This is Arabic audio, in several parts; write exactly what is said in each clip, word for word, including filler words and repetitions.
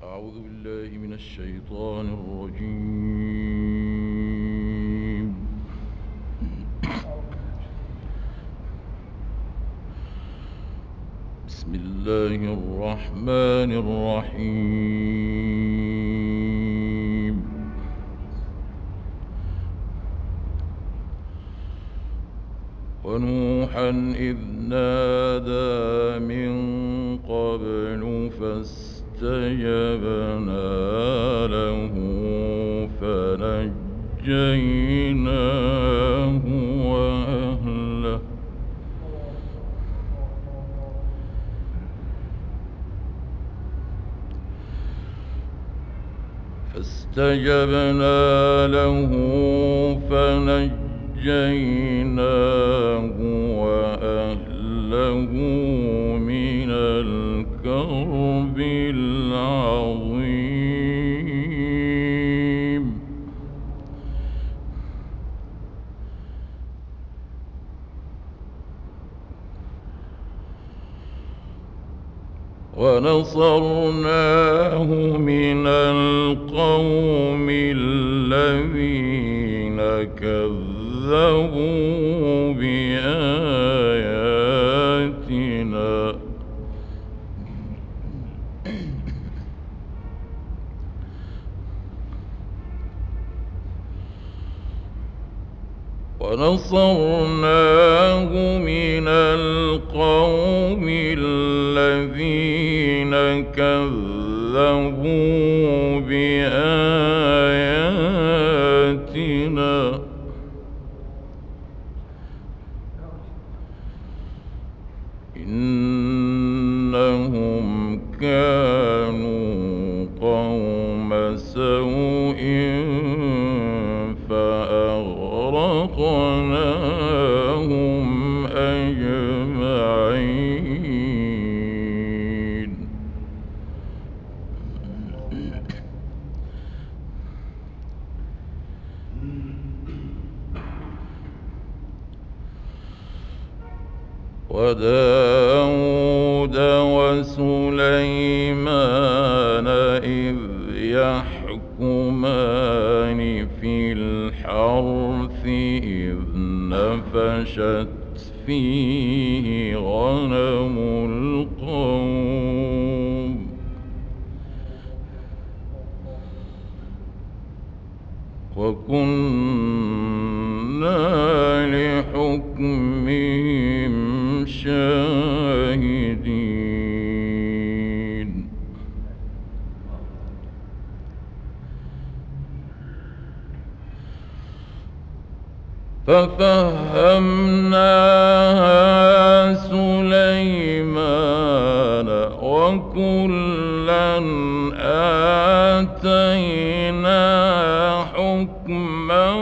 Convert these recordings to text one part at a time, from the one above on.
أعوذ بالله من الشيطان الرجيم. بسم الله الرحمن الرحيم. ونوحا إذ نادى من قبل فاستجبنا له فنجيناه وأهله فاستجبنا له فنجيناه وأهله من الكرب العظيم. ونصرناه من القوم الذين كذبوا بآياتنا ونصرناه من القوم الذين كذبوا بآياتنا إنهم كانوا قوم سوء فأغرقناهم أجمعين. وداود وسليمان إذ يحكمان في الحرث إذ نفشت فيه غنم القوم وكنا لحكمهم شاهدين. ففهمناها سليمان وكلا آتينا حكما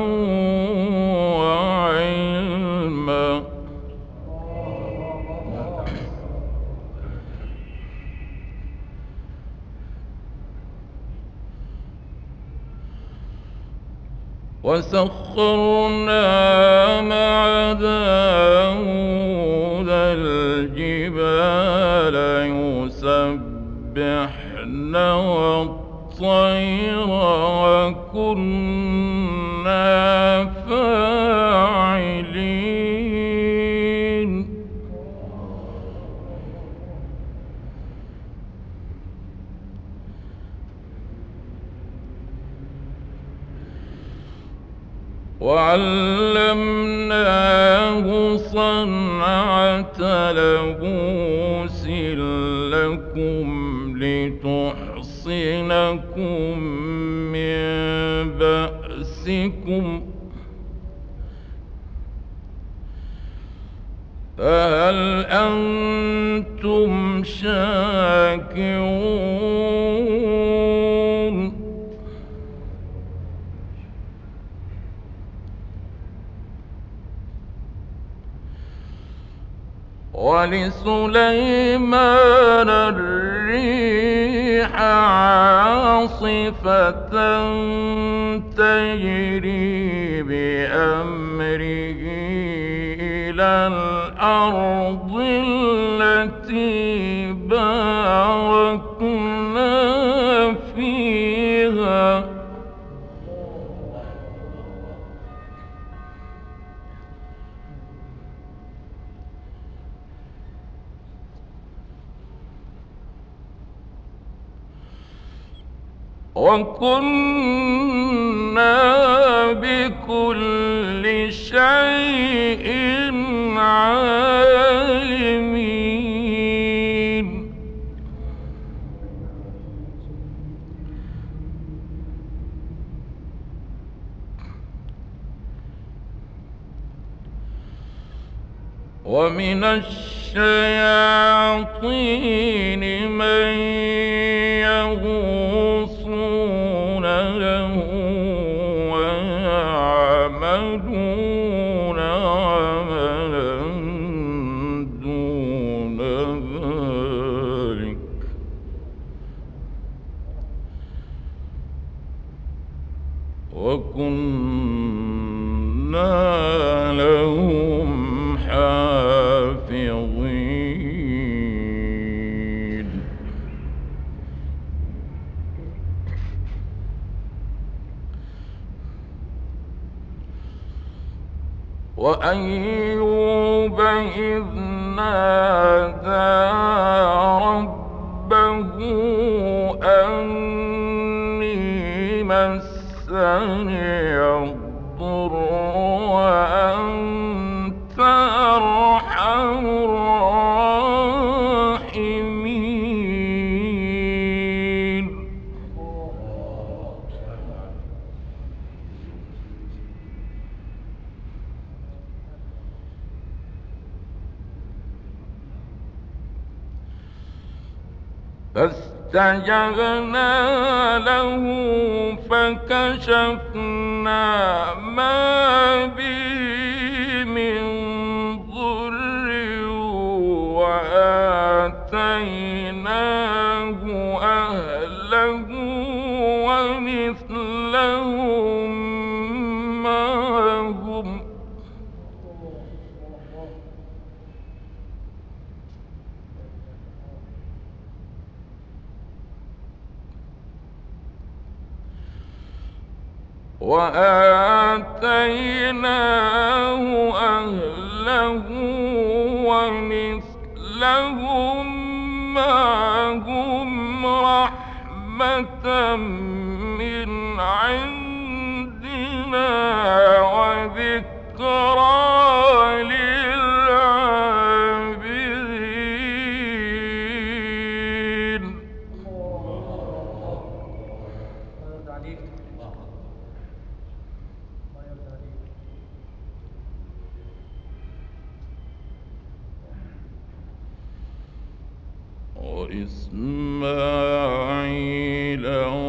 وعلما وسخرنا مع داود الجبال يسبحن والطير وكنا فاعلين. وعلمناه صنعة لبوس لكم لتحصنكم من بأسكم فهل أنتم شاكرون؟ ولسليمان الريح عاصفة تجري بأمره إلى الأرض التي باركنا وكنا بكل شيء عالمين. ومن الشياطين من يغوصون له ويعملون عملا دون ذلك، وكنا لهم حافظين. وأيوب إذ نادى ربه أني مسني الضر وأنت أرحم الراحمين. فاستجبنا له فكشفنا ما به من ضر وآتيناه أهله ومثلهم معهم وآتيناه أهله ومثلهم معهم رحمة من عندنا وذكرى للعابدين. وإسماعيل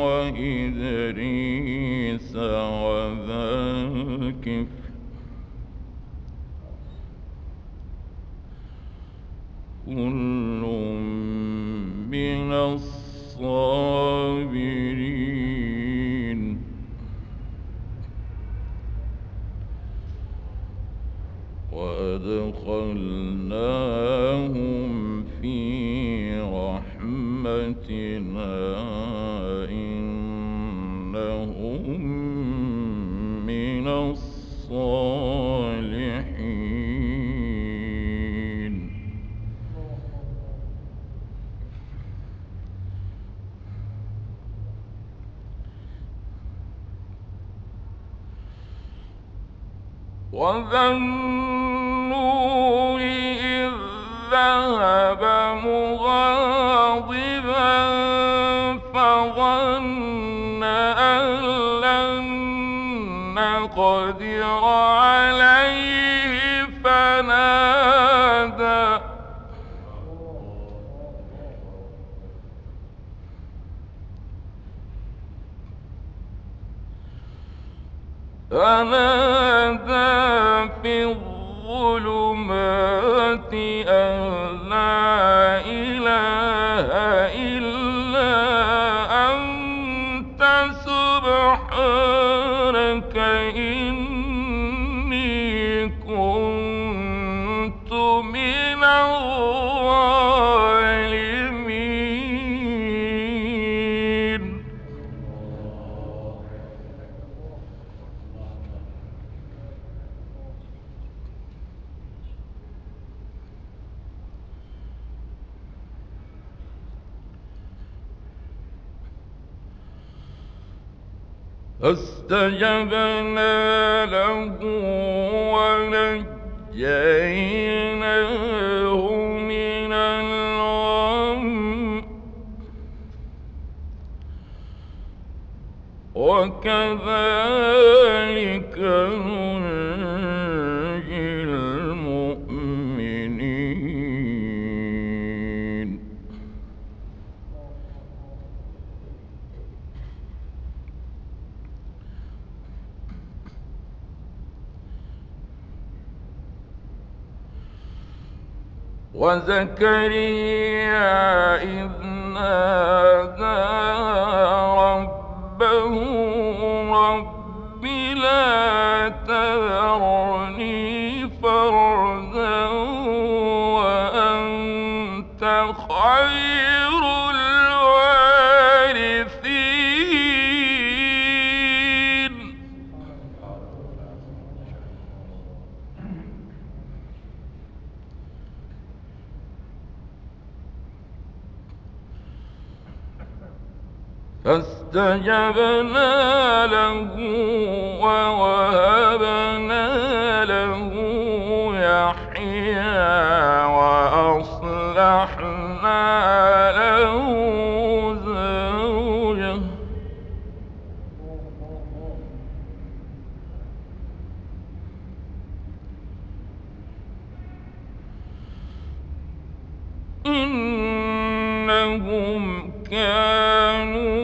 وإدريس وذا الكفل كل من الصابرين. وأدخلناهم في رحمتنا إنهم من الصالحين. وذا النون إذ ذهب مغاضبا فظن أن لن نقدر عليه فنادى فنادى في الظلمات أن لا إله إلا أنت سبحانك إني كنت من الظالمين. فاستجبنا له ونجيناه من الغم وكذلك ننجي المؤمنين. وزكريا إذ نادى ربه رب لا تذرني فردا وأنت خير الوارثين. فاستجبنا له ووهبنا له يحيى وأصلحنا له زوجه إنهم كانوا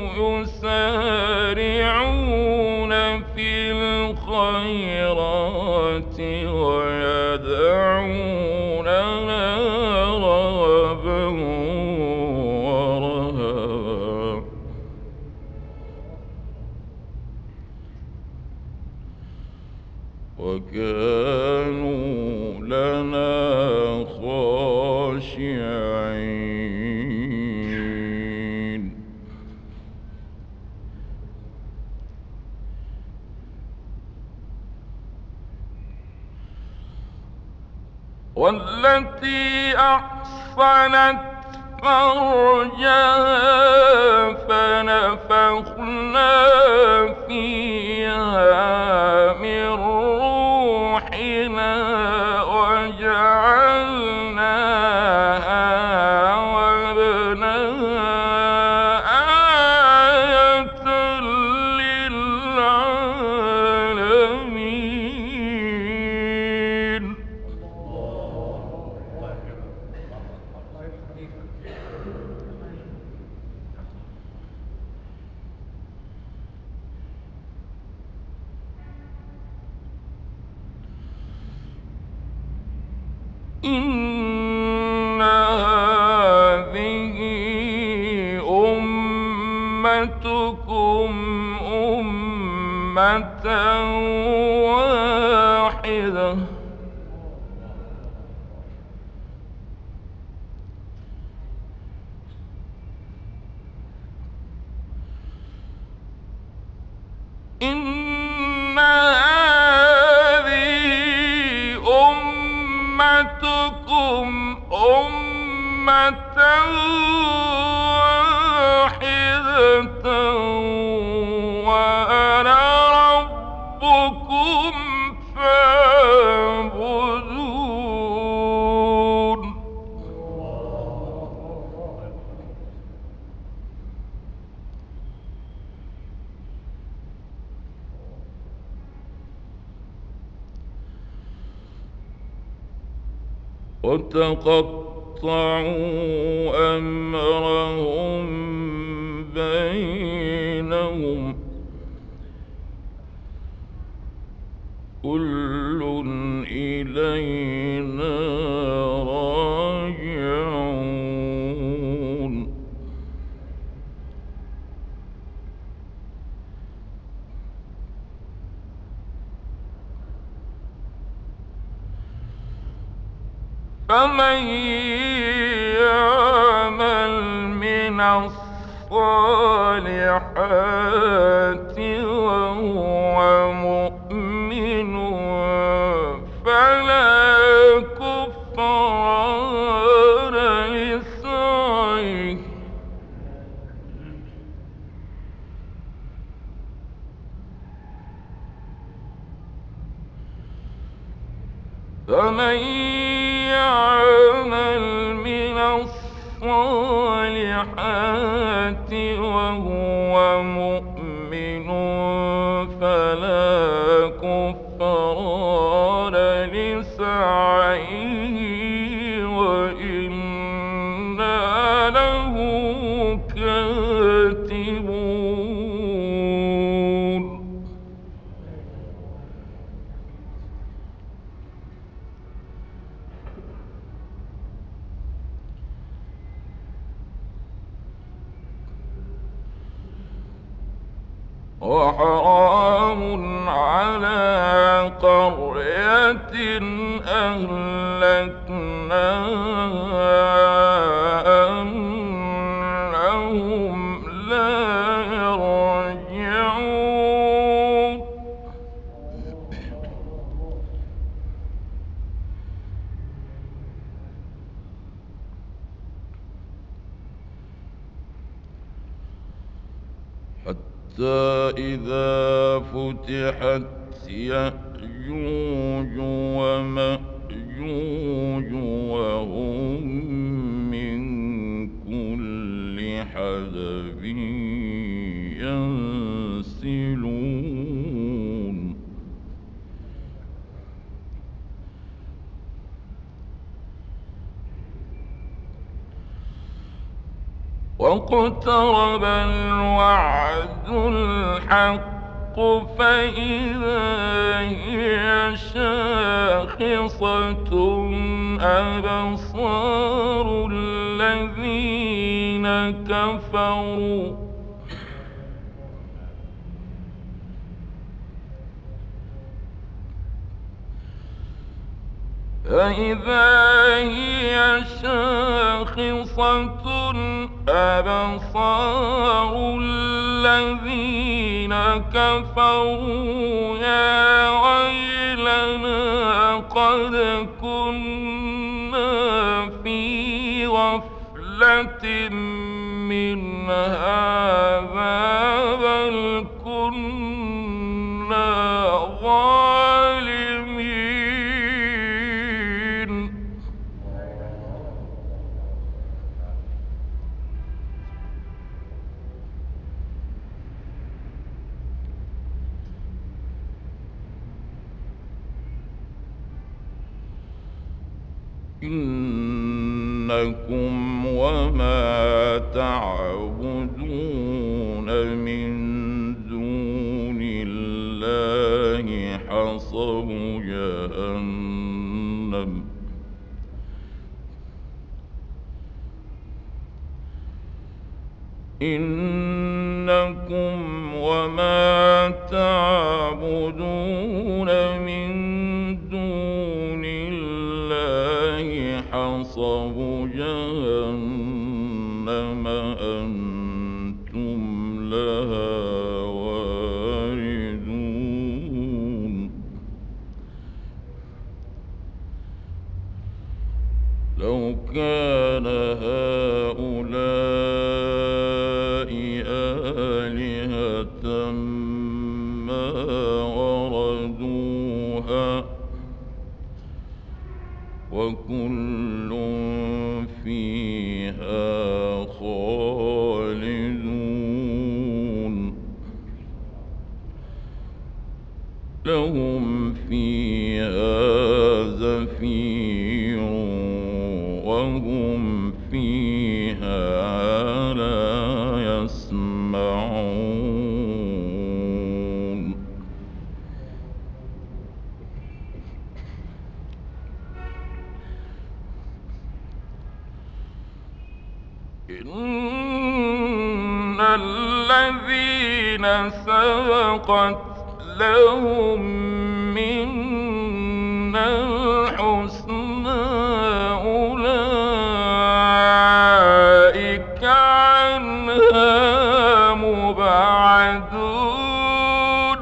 يسارعون في الخيرات ويدعوننا رغبا ورهبا وكانوا لنا خاشعين. والتي أحصنت فرجها فنفخنا فيها من روحنا وجعلناها وابنها آية للعالمين. إن هذه أمتكم أمة واحدة إن هذه أمتكم أمة واحدة وأنا ربكم فاعبدون. وتقطعوا أمرهم بينهم كل إلينا راجعون. فمن يعمل من الصالحات وهو مؤمن فلا كفران لسعيه فمن يعمل من الصالحات وهو مؤمن فلا كفران لسعيه وإنا له كاتبون. وحرام على قرية أهلكناها أنهم لا يرجعون. حتى إذا فتحت يأجوج ومأجوج وهم من كل حدب ينسلون. واقترب الوعد الحق فإذا هي شاخصة أبصار الذين كفروا فإذا هي شاخصة أبصار الذين كفروا يا ويلنا قد كنا في غفلة من هذا بل كنا ظالمين. إنكم وما تعبدون من دون الله حصب جهنم إنكم وما تعبدون من دون الله حصب جهنم أنتم لها واردون. لو كان هؤلاء آلهة ما وردوها وكل فيها خالدون. لهم فيها زفير وهم فيها لا يسمعون. إن الذين سبقت لهم منا الحسنى أولئك عنها مبعدون.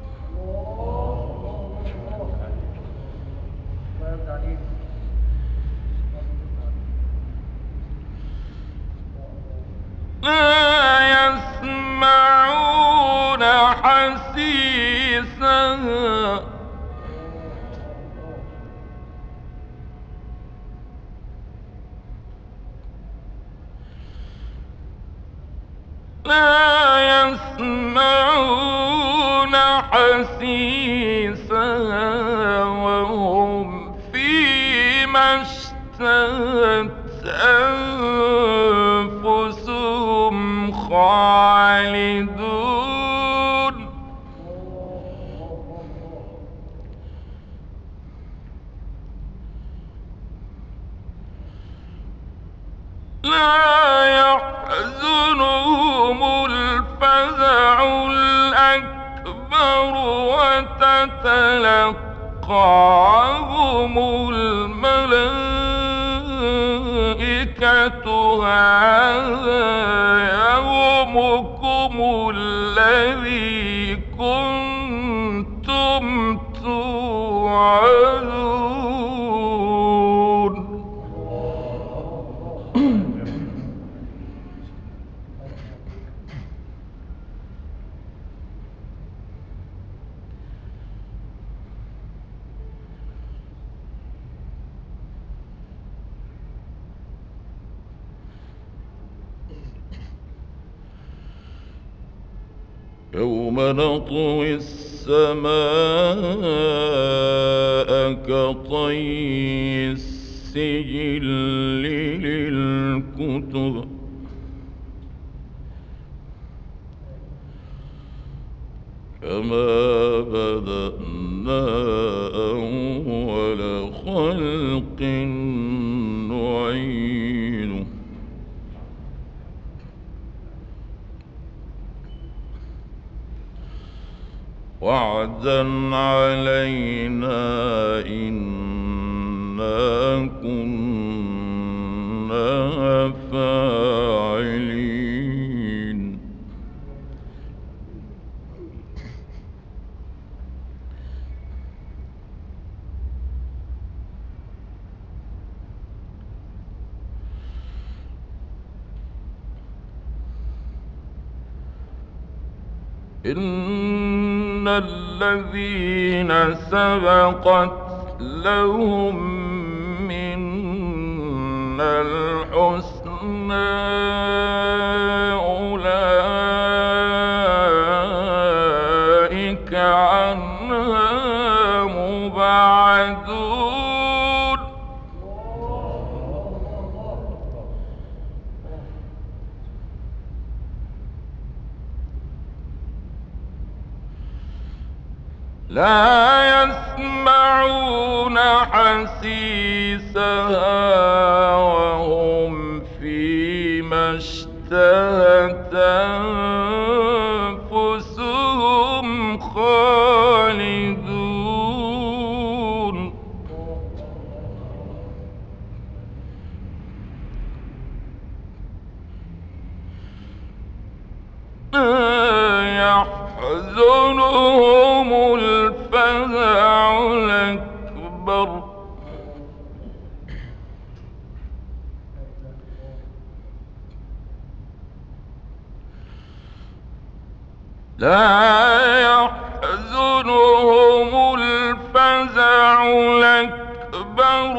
لا يسمعون حسيسها لا يسمعون حسيسها وهم فيما اشتهت أنفسهم خالدون لا يحزنهم الفزع الأكبر وتتلقاهم الملائكة هذا يومكم الذي كنتم توعدون. يوم نطوي السماء كطي السجل للكتب كما بدأنا أول خلق نعيده وعدا علينا إنا كنا فاعلين. إن الذين سبقت لهم منا الحسنى أولئك عنها مبعدون. لا يسمعون حسيسها وهم فيما اشتهت أنفسهم خالدون. يحزنهم الفزع الأكبر لا يحزنهم الفزع الأكبر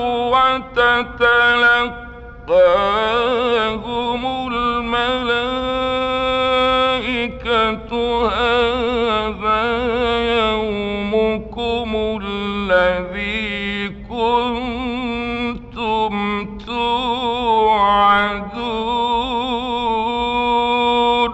وتتلقاهم الملائكة هذا يومكم الذي كنتم توعدون.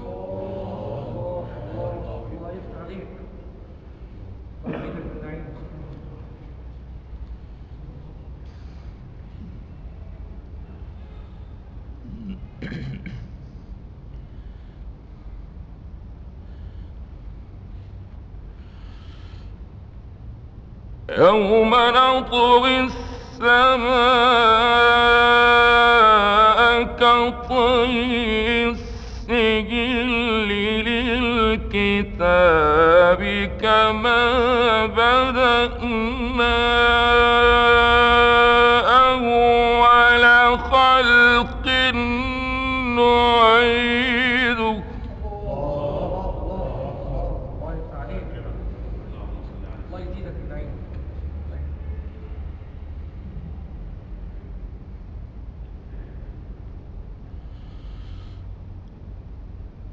يوم نطوي السماء كطي السجل للكتاب كما بدأنا أول خلق نعيده.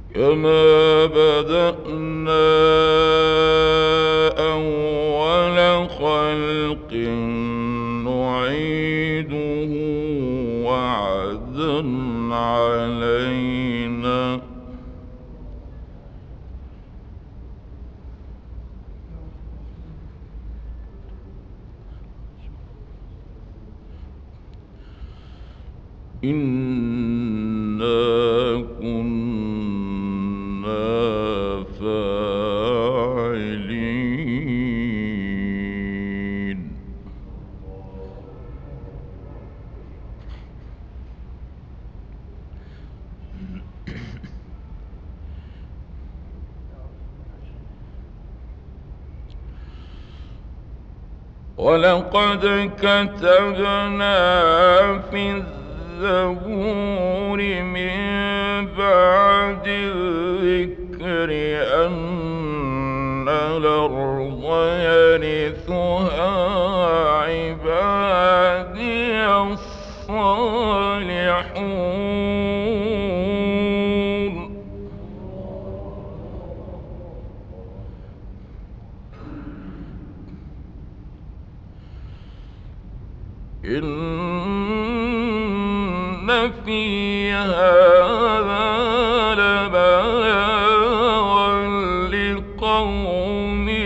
كما بدأنا أول خلق نعيده وعدا علينا إنا كنا فاعلين. ولقد كتبنا في الزبور من بعد الذكر أن الأرض يرثها عبادي الصالحون. إن في هذا لبلاغا لقوم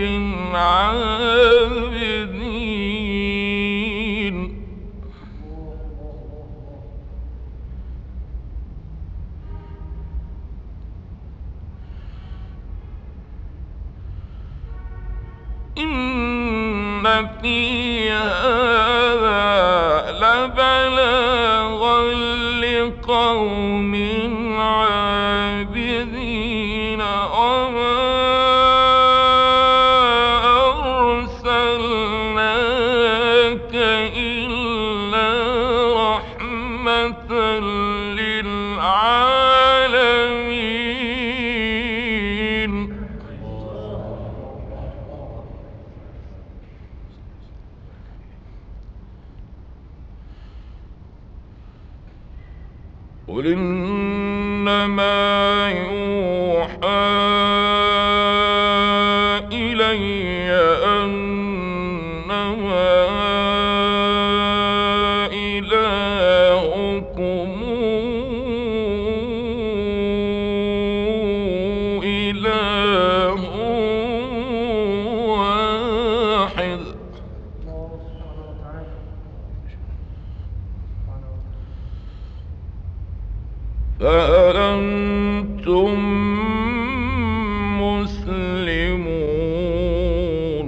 عابدين. إن في هذا لبلاغا لقوم عابدين وما أرسلناك إلا رحمة للعالمين. قل إنما يوحى إلي أنما إلهكم إله واحد. فهل أنتم مسلمون؟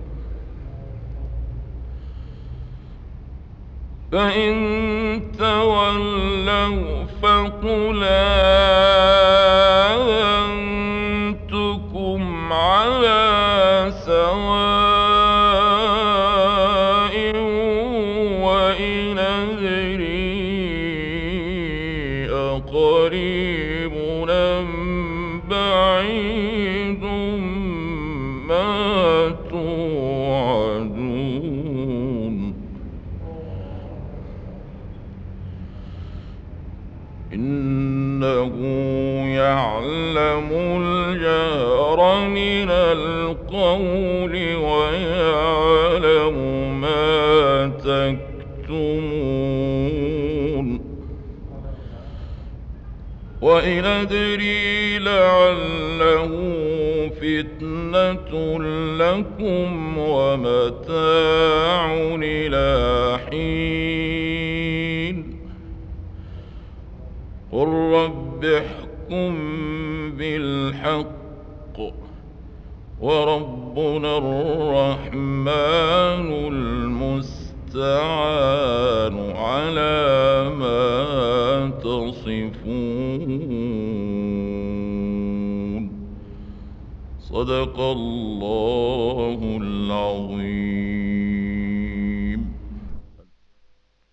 فإن تولوا فقل آذنتكم على سواء وإن أدري أقريب أم بعيد ما توعدون. إنه يعلم الجهر من القول ويعلم ما تكتمون. وإن أدري لعله فتنة لكم ومتاع إلى حين. قل رب احكم بالحق وربنا الرحمن المستعان على ما تصفون. صدق الله العظيم.